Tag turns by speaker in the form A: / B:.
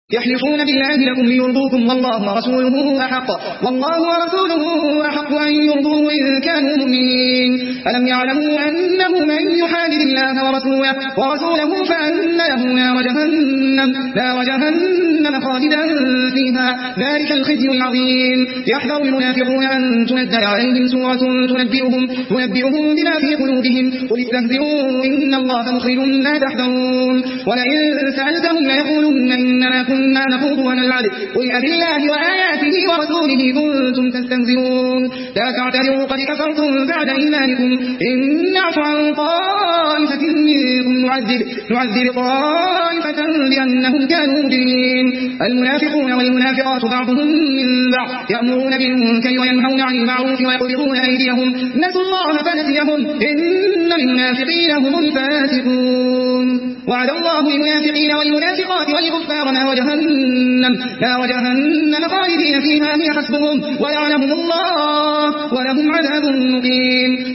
A: يحلفون بالله لكم ليرضوكم والله ورسوله أحق أن يرضوه إن كانوا مؤمنين. ألم يعلموا أنه من يحادد الله ورسوله فأن له نار جهنم خالدا فيها ذلك الخزي العظيم. يحذر المنافقون أن تنزل عليهم سورة تنبئهم بما في قلوبهم قل استهزئوا إن الله مخرج ما تحذرون. ولئن سألتهم ليقولن إنما كنا نخوض ونلعب قل أبالله وآياته ورسوله كنتم تستهزئون. لا تعتذروا قد كفرتم بعد إيمانكم إن نعفو عن طائفة منكم نعذب طائفة بأنهم كانوا مجرمين. المنافقون والمنافقات بعضهم من بعض يأمرون بالمنكر وينهون عن المعروف ويقبضون أيديهم نسوا الله فنسيهم إن المنافقين هم الفاسقون. وعد الله المنافقين والمنافقات والكفار نار جهنم خالدين فيها هي حسبهم ولعنهم الله ولهم عذاب مقيم.